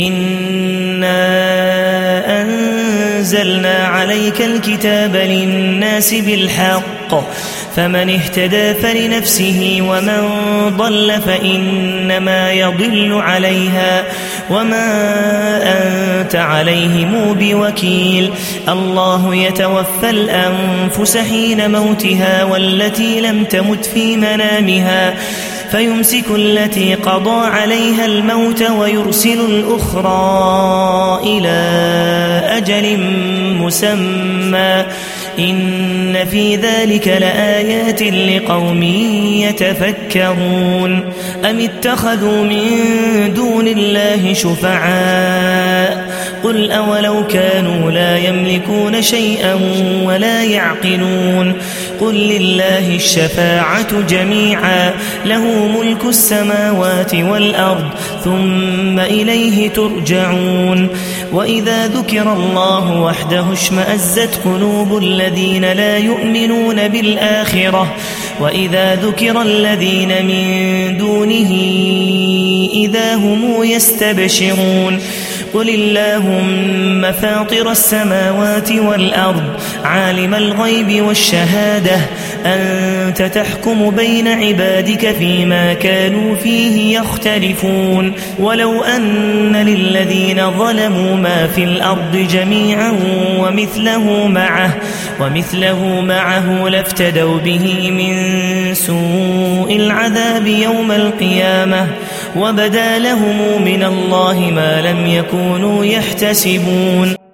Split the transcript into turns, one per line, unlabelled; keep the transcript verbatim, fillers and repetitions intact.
إنا أنزلنا عليك الكتاب للناس بالحق فمن اهتدى فلنفسه ومن ضل فإنما يضل عليها وما أنت عليهم بوكيل. الله يتوفى الأنفس حين موتها والتي لم تمت في منامها فيمسك التي قضى عليها الموت ويرسل الأخرى إلى أجل مسمى إن في ذلك لآيات لقوم يتفكرون. أم اتخذوا من دون الله شفعاء قل أولو كانوا لا يملكون شيئا ولا يعقلون قل لله الشفاعة جميعا له ملك السماوات والأرض ثم إليه ترجعون. وإذا ذكر الله وحده اشمأزت قلوب الذين لا يؤمنون بالآخرة وإذا ذكر الذين من دونه إذا هم يستبشرون. قل اللهم فاطر السماوات والأرض عالم الغيب والشهادة أنت تحكم بين عبادك فيما كانوا فيه يختلفون. ولو أن للذين ظلموا ما في الأرض جميعا ومثله معه ومثله معه لافتدوا به من سوء العذاب يوم القيامة وبدا لهم من الله ما لم يكونوا يحتسبون.